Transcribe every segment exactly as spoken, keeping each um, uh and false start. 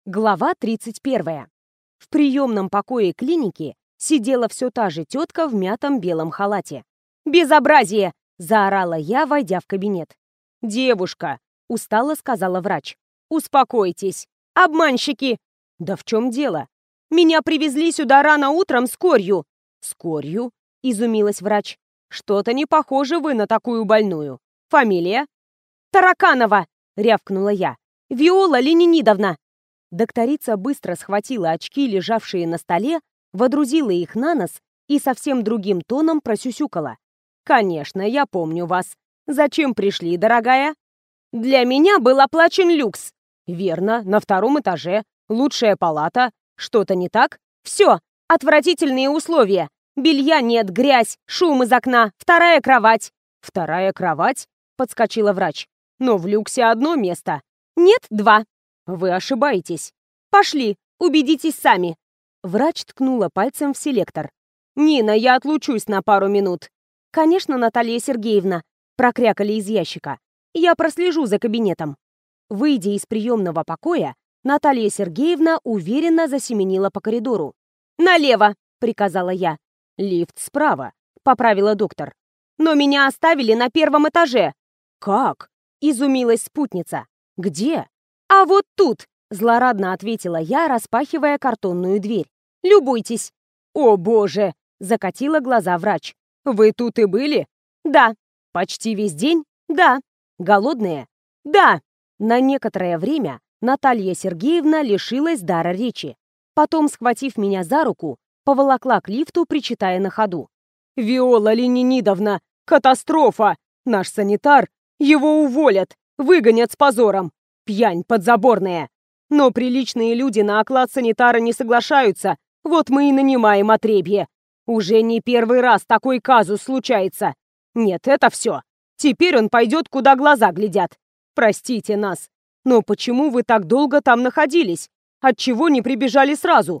Глава тридцать первая. В приемном покое клиники сидела все та же тетка в мятом белом халате. «Безобразие!» – заорала я, войдя в кабинет. «Девушка!» – устало сказала врач. «Успокойтесь! Обманщики!» «Да в чем дело? Меня привезли сюда рано утром с корью!» «С корью?» – изумилась врач. «Что-то не похоже вы на такую больную. Фамилия?» «Тараканова!» – рявкнула я. «Виола Ленинидовна!» Докторица быстро схватила очки, лежавшие на столе, водрузила их на нос и совсем другим тоном просюсюкала. «Конечно, я помню вас. Зачем пришли, дорогая?» «Для меня был оплачен люкс». «Верно, на втором этаже. Лучшая палата. Что-то не так?» «Все. Отвратительные условия. Белья нет, грязь, шум из окна, вторая кровать». «Вторая кровать?» — подскочила врач. «Но в люксе одно место». «Нет, два». «Вы ошибаетесь». «Пошли, убедитесь сами». Врач ткнула пальцем в селектор. «Нина, я отлучусь на пару минут». «Конечно, Наталья Сергеевна», — прокрякали из ящика. «Я прослежу за кабинетом». Выйдя из приемного покоя, Наталья Сергеевна уверенно засеменила по коридору. «Налево», — приказала я. «Лифт справа», — поправила доктор. «Но меня оставили на первом этаже». «Как?» — изумилась спутница. «Где?» «А вот тут», — злорадно ответила я, распахивая картонную дверь. «Любуйтесь». «О, боже!» — закатила глаза врач. «Вы тут и были?» «Да». «Почти весь день?» «Да». «Голодные?» «Да». На некоторое время Наталья Сергеевна лишилась дара речи. Потом, схватив меня за руку, поволокла к лифту, причитая на ходу. «Виола Ленинидовна, катастрофа! Наш санитар, его уволят, выгонят с позором. Пьянь подзаборная. Но приличные люди на оклад санитара не соглашаются, вот мы и нанимаем отребье. Уже не первый раз такой казус случается. Нет, это все. Теперь он пойдет, куда глаза глядят. Простите нас. Но почему вы так долго там находились? Отчего не прибежали сразу?»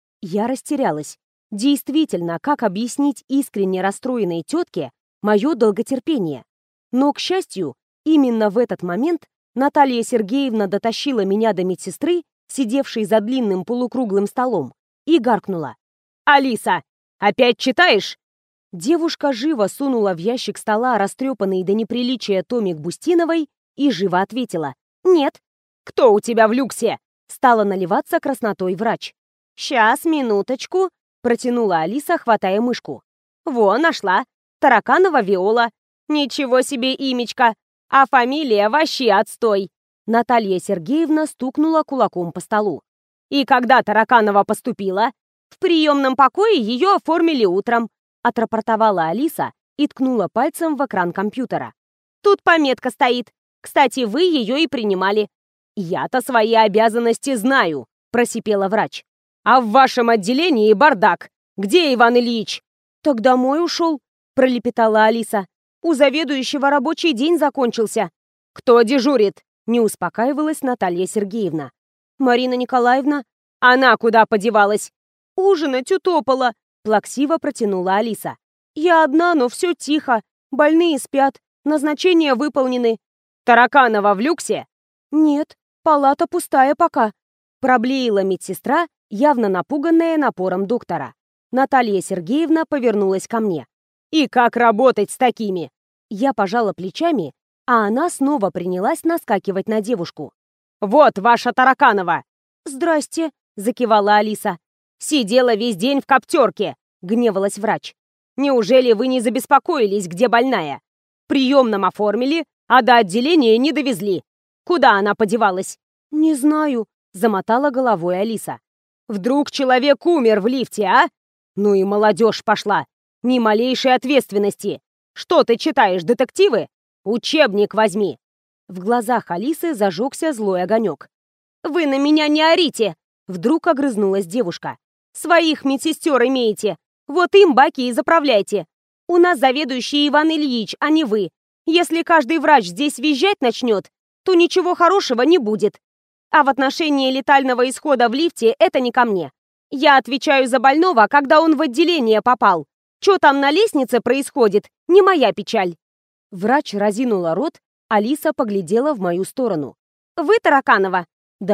Я растерялась. Действительно, как объяснить искренне расстроенной тетке мое долготерпение? Но, к счастью, именно в этот момент Наталья Сергеевна дотащила меня до медсестры, сидевшей за длинным полукруглым столом, и гаркнула. «Алиса, опять читаешь?» Девушка живо сунула в ящик стола растрепанный до неприличия томик Бустиновой и живо ответила. «Нет». «Кто у тебя в люксе?» Стала наливаться краснотой врач. «Сейчас, минуточку», — протянула Алиса, хватая мышку. «Во, нашла. Тараканова Виола. Ничего себе имечко. А фамилия вообще отстой!» Наталья Сергеевна стукнула кулаком по столу. «И когда Тараканова поступила?» «В приемном покое ее оформили утром», отрапортовала Алиса и ткнула пальцем в экран компьютера. «Тут пометка стоит. Кстати, вы ее и принимали». «Я-то свои обязанности знаю», просипела врач. «А в вашем отделении бардак. Где Иван Ильич?» «Так домой ушел», пролепетала Алиса. «У заведующего рабочий день закончился». «Кто дежурит?» — не успокаивалась Наталья Сергеевна. «Марина Николаевна». «Она куда подевалась?» «Ужинать утопала», — плаксиво протянула Алиса. «Я одна, но все тихо. Больные спят. Назначения выполнены». «Тараканова в люксе?» «Нет, палата пустая пока», — проблеяла медсестра, явно напуганная напором доктора. Наталья Сергеевна повернулась ко мне. «И как работать с такими?» Я пожала плечами, а она снова принялась наскакивать на девушку. «Вот ваша Тараканова!» «Здрасте», — закивала Алиса. «Сидела весь день в коптерке», — гневалась врач. «Неужели вы не забеспокоились, где больная? В приемном оформили, а до отделения не довезли. Куда она подевалась?» «Не знаю», — замотала головой Алиса. «Вдруг человек умер в лифте, а? Ну и молодежь пошла. Ни малейшей ответственности. Что ты читаешь, детективы? Учебник возьми!» В глазах Алисы зажегся злой огонек. «Вы на меня не орите!» Вдруг огрызнулась девушка. «Своих медсестер имеете. Вот им баки и заправляйте. У нас заведующий Иван Ильич, а не вы. Если каждый врач здесь визжать начнет, то ничего хорошего не будет. А в отношении летального исхода в лифте это не ко мне. Я отвечаю за больного, когда он в отделение попал. Что там на лестнице происходит, не моя печаль». Врач разинула рот, Алиса поглядела в мою сторону. «Вы Тараканова?» «Да».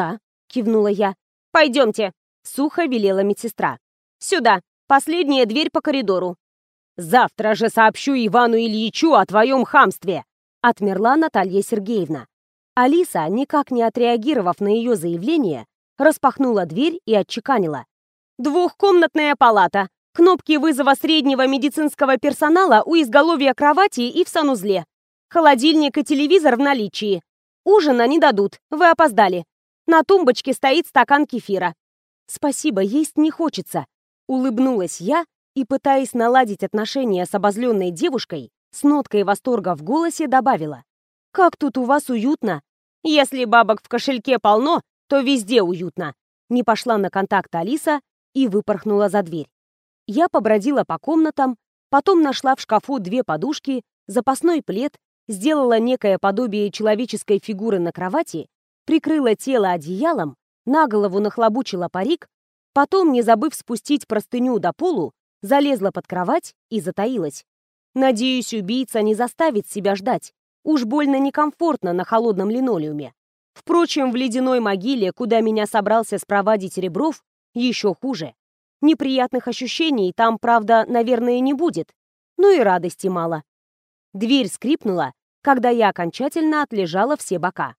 — кивнула я. «Пойдемте», — сухо велела медсестра. «Сюда, последняя дверь по коридору». «Завтра же сообщу Ивану Ильичу о твоем хамстве», — отмерла Наталья Сергеевна. Алиса, никак не отреагировав на ее заявление, распахнула дверь и отчеканила. «Двухкомнатная палата. Кнопки вызова среднего медицинского персонала у изголовья кровати и в санузле. Холодильник и телевизор в наличии. Ужина не дадут, вы опоздали. На тумбочке стоит стакан кефира». «Спасибо, есть не хочется», — улыбнулась я и, пытаясь наладить отношения с обозленной девушкой, с ноткой восторга в голосе добавила. «Как тут у вас уютно! Если бабок в кошельке полно, то везде уютно!» Не пошла на контакт Алиса и выпорхнула за дверь. Я побродила по комнатам, потом нашла в шкафу две подушки, запасной плед, сделала некое подобие человеческой фигуры на кровати, прикрыла тело одеялом, на голову нахлобучила парик, потом, не забыв спустить простыню до полу, залезла под кровать и затаилась. Надеюсь, убийца не заставит себя ждать. Уж больно некомфортно на холодном линолеуме. Впрочем, в ледяной могиле, куда меня собрался спровадить Ребров, еще хуже. Неприятных ощущений там, правда, наверное, не будет. Ну и радости мало. Дверь скрипнула, когда я окончательно отлежала все бока.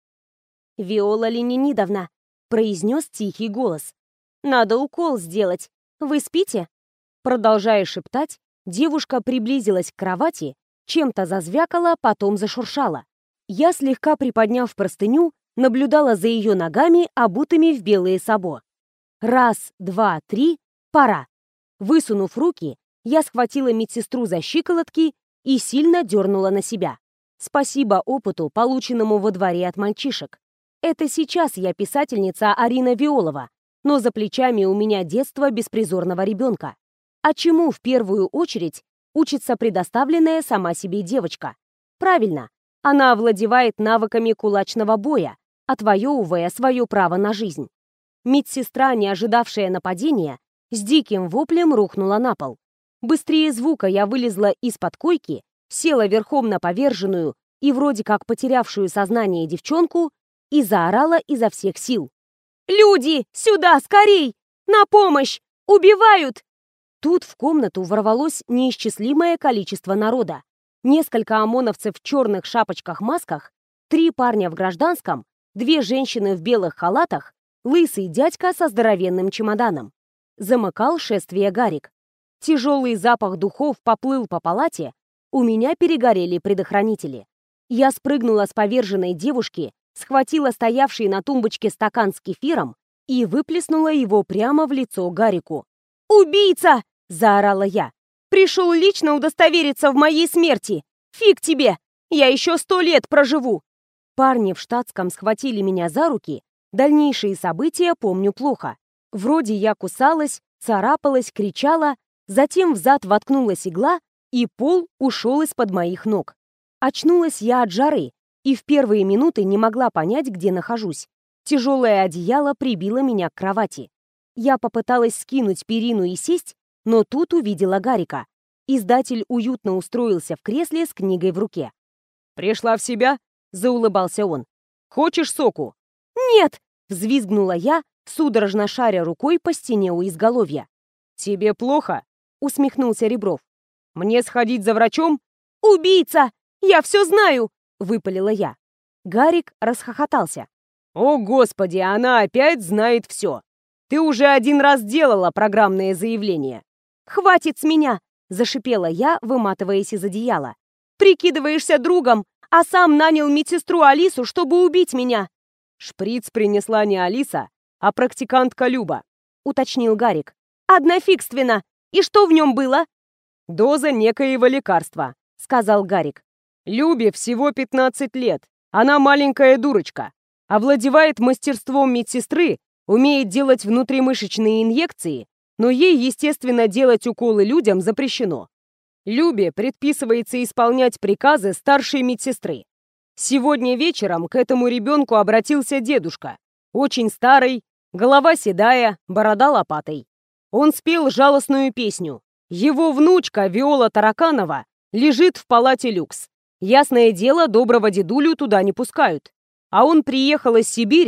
«Виола Ленинидовна», — произнес тихий голос. «Надо укол сделать. Вы спите?» Продолжая шептать, девушка приблизилась к кровати, чем-то зазвякала, потом зашуршала. Я, слегка приподняв простыню, наблюдала за ее ногами, обутыми в белые сабо. Раз, два, три, пора. Высунув руки, я схватила медсестру за щиколотки и сильно дернула на себя. Спасибо опыту, полученному во дворе от мальчишек. Это сейчас я писательница Арина Виолова, но за плечами у меня детство беспризорного ребенка. А чему в первую очередь учится предоставленная сама себе девочка? Правильно, она овладевает навыками кулачного боя, отвоевывая свое право на жизнь. Медсестра, не ожидавшая нападения, с диким воплем рухнула на пол. Быстрее звука я вылезла из-под койки, села верхом на поверженную и вроде как потерявшую сознание девчонку и заорала изо всех сил. «Люди, сюда, скорей! На помощь! Убивают!» Тут в комнату ворвалось неисчислимое количество народа. Несколько ОМОНовцев в черных шапочках-масках, три парня в гражданском, две женщины в белых халатах, лысый дядька со здоровенным чемоданом. Замыкал шествие Гарик. Тяжелый запах духов поплыл по палате, у меня перегорели предохранители. Я спрыгнула с поверженной девушки, схватила стоявший на тумбочке стакан с кефиром и выплеснула его прямо в лицо Гарику. «Убийца!» — заорала я. «Пришел лично удостовериться в моей смерти! Фиг тебе! Я еще сто лет проживу!» Парни в штатском схватили меня за руки. Дальнейшие события помню плохо. Вроде я кусалась, царапалась, кричала, затем в зад воткнулась игла, и пол ушел из-под моих ног. Очнулась я от жары, и в первые минуты не могла понять, где нахожусь. Тяжелое одеяло прибило меня к кровати. Я попыталась скинуть перину и сесть, но тут увидела Гарика. Издатель уютно устроился в кресле с книгой в руке. «Пришла в себя?» — заулыбался он. «Хочешь соку?» «Нет!» — взвизгнула я, судорожно шаря рукой по стене у изголовья. «Тебе плохо?» — усмехнулся Ребров. «Мне сходить за врачом?» «Убийца! Я все знаю!» — выпалила я. Гарик расхохотался. «О, Господи, она опять знает все! Ты уже один раз делала программное заявление!» «Хватит с меня!» — зашипела я, выматываясь из одеяла. «Прикидываешься другом, а сам нанял медсестру Алису, чтобы убить меня!» «Шприц принесла не Алиса, а практикантка Люба», — уточнил Гарик. «Однофигственно! И что в нем было?» «Доза некоего лекарства», — сказал Гарик. «Любе всего пятнадцать лет. Она маленькая дурочка. Овладевает мастерством медсестры, умеет делать внутримышечные инъекции, но ей, естественно, делать уколы людям запрещено. Любе предписывается исполнять приказы старшей медсестры. Сегодня вечером к этому ребенку обратился дедушка. Очень старый, голова седая, борода лопатой. Он спел жалостную песню. Его внучка Виола Тараканова лежит в палате люкс. Ясное дело, доброго дедулю туда не пускают. А он приехал из Сибири,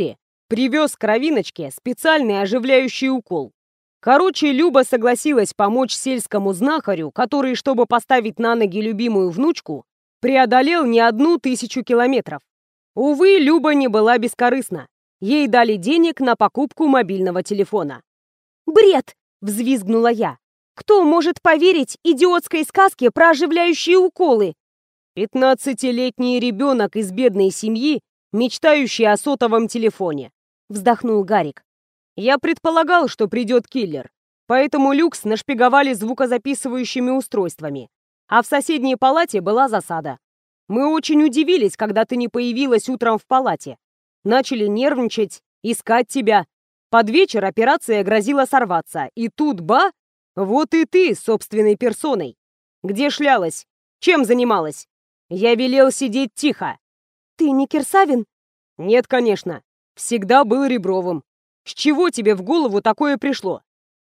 Привез к кровиночке специальный оживляющий укол. Короче, Люба согласилась помочь сельскому знахарю, который, чтобы поставить на ноги любимую внучку, преодолел не одну тысячу километров. Увы, Люба не была бескорыстна. Ей дали денег на покупку мобильного телефона. «Бред!» — взвизгнула я. «Кто может поверить идиотской сказке про оживляющие уколы?» «Пятнадцатилетний ребенок из бедной семьи, мечтающий о сотовом телефоне», — вздохнул Гарик. «Я предполагал, что придет киллер, поэтому люкс нашпиговали звукозаписывающими устройствами, а в соседней палате была засада. Мы очень удивились, когда ты не появилась утром в палате. Начали нервничать, искать тебя. Под вечер операция грозила сорваться, и тут, ба, вот и ты собственной персоной. Где шлялась? Чем занималась? Я велел сидеть тихо». «Ты не Кирсавин?» «Нет, конечно. Всегда был Ребровым. С чего тебе в голову такое пришло?»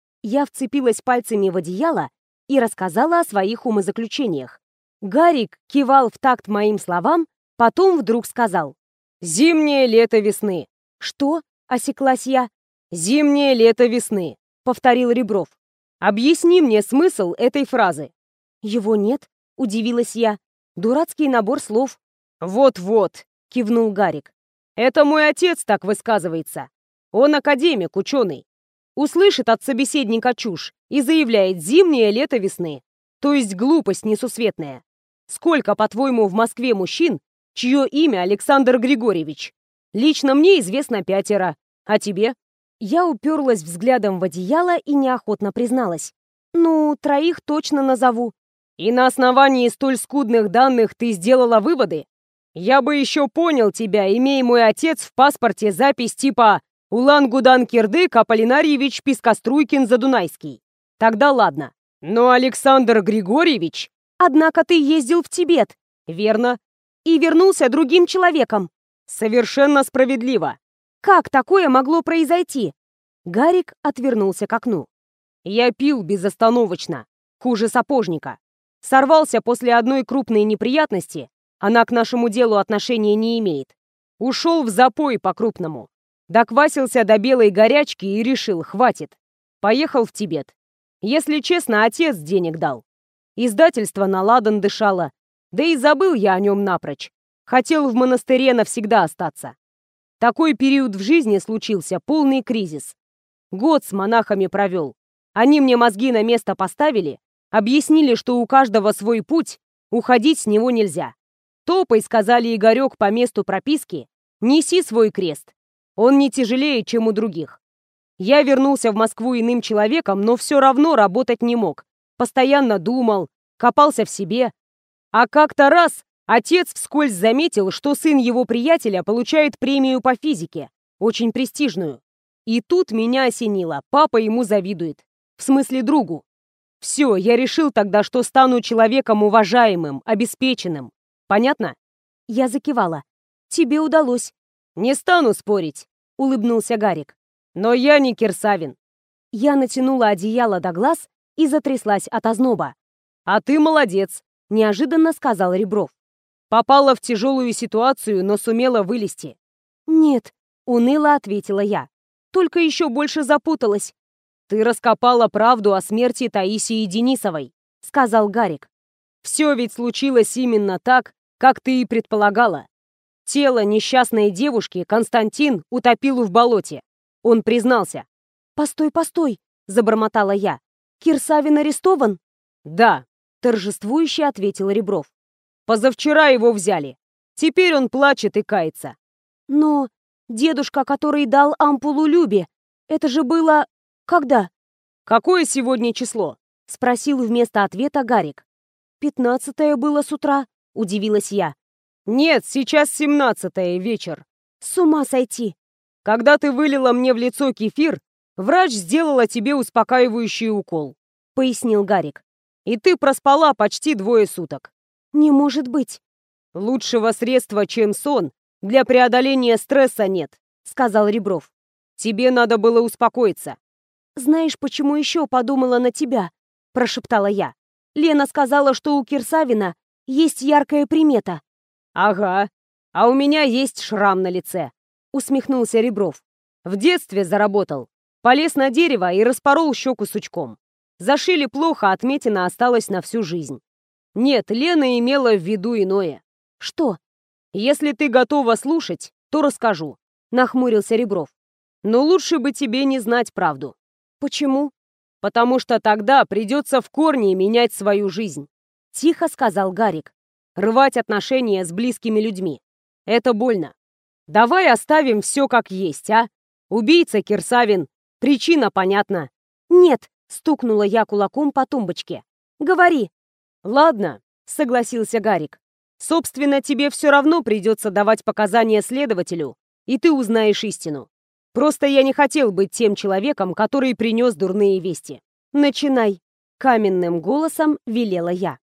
Я вцепилась пальцами в одеяло и рассказала о своих умозаключениях. Гарик кивал в такт моим словам, потом вдруг сказал: «Зимнее лето весны». «Что?» — осеклась я. «Зимнее лето весны», — повторил Ребров. «Объясни мне смысл этой фразы». «Его нет», — удивилась я. «Дурацкий набор слов». «Вот-вот», — кивнул Гарик. «Это мой отец так высказывается. Он академик, ученый. Услышит от собеседника чушь и заявляет «зимнее лето весны», то есть глупость несусветная. Сколько, по-твоему, в Москве мужчин, чье имя Александр Григорьевич? Лично мне известно пятеро. А тебе?» Я уперлась взглядом в одеяло и неохотно призналась. «Ну, троих точно назову». «И на основании столь скудных данных ты сделала выводы? Я бы еще понял тебя, имея мой отец в паспорте запись типа Улан-Гудан-Кирдык Аполлинарьевич Пискоструйкин-Задунайский. Тогда ладно. Но Александр Григорьевич...» «Однако ты ездил в Тибет». «Верно». «И вернулся другим человеком». «Совершенно справедливо». «Как такое могло произойти?» Гарик отвернулся к окну. «Я пил безостановочно. Хуже сапожника. Сорвался после одной крупной неприятности, она к нашему делу отношения не имеет. Ушел в запой по-крупному. Доквасился до белой горячки и решил, хватит. Поехал в Тибет. Если честно, отец денег дал. Издательство на ладан дышало. Да и забыл я о нем напрочь. Хотел в монастыре навсегда остаться. Такой период в жизни случился, полный кризис. Год с монахами провел. Они мне мозги на место поставили, объяснили, что у каждого свой путь, уходить с него нельзя. Топай, сказали, Игорек, по месту прописки, неси свой крест. Он не тяжелее, чем у других. Я вернулся в Москву иным человеком, но все равно работать не мог. Постоянно думал, копался в себе. А как-то раз отец вскользь заметил, что сын его приятеля получает премию по физике, очень престижную. И тут меня осенило, папа ему завидует. В смысле, другу. Все, я решил тогда, что стану человеком уважаемым, обеспеченным. Понятно? Я закивала. «Тебе удалось». «Не стану спорить», — улыбнулся Гарик. «Но я не Кирсавин». Я натянула одеяло до глаз и затряслась от озноба. «А ты молодец», — неожиданно сказал Ребров. «Попала в тяжелую ситуацию, но сумела вылезти». «Нет», — уныло ответила я. «Только еще больше запуталась». «Ты раскопала правду о смерти Таисии Денисовой», — сказал Гарик. «Все ведь случилось именно так, как ты и предполагала. Тело несчастной девушки Константин утопил в болоте. Он признался». «Постой, постой», — забормотала я. «Кирсавин арестован?» «Да», — торжествующе ответил Ребров. «Позавчера его взяли. Теперь он плачет и кается». «Но дедушка, который дал ампулу Любе, это же было... когда?» «Какое сегодня число?» — спросил вместо ответа Гарик. «Пятнадцатое было с утра», — удивилась я. «Нет, сейчас семнадцатое, вечер». «С ума сойти!» «Когда ты вылила мне в лицо кефир, врач сделала тебе успокаивающий укол», — пояснил Гарик. «И ты проспала почти двое суток». «Не может быть». «Лучшего средства, чем сон, для преодоления стресса нет», — сказал Ребров. «Тебе надо было успокоиться». «Знаешь, почему еще подумала на тебя?» — прошептала я. «Лена сказала, что у Кирсавина есть яркая примета». «Ага, а у меня есть шрам на лице», — усмехнулся Ребров. В детстве заработал. Полез на дерево и распорол щеку сучком. Зашили плохо, отметина осталась на всю жизнь. Нет, Лена имела в виду иное. Что? Если ты готова слушать, то расскажу. Нахмурился Ребров. Но лучше бы тебе не знать правду. Почему? Потому что тогда придется в корне менять свою жизнь. Тихо сказал Гарик. Рвать отношения с близкими людьми. Это больно. Давай оставим все как есть, а? Убийца Кирсавин. Причина понятна. Нет, стукнула я кулаком по тумбочке. Говори. Ладно, согласился Гарик. Собственно, тебе все равно придется давать показания следователю, и ты узнаешь истину. Просто я не хотел быть тем человеком, который принес дурные вести. Начинай. Каменным голосом велела я.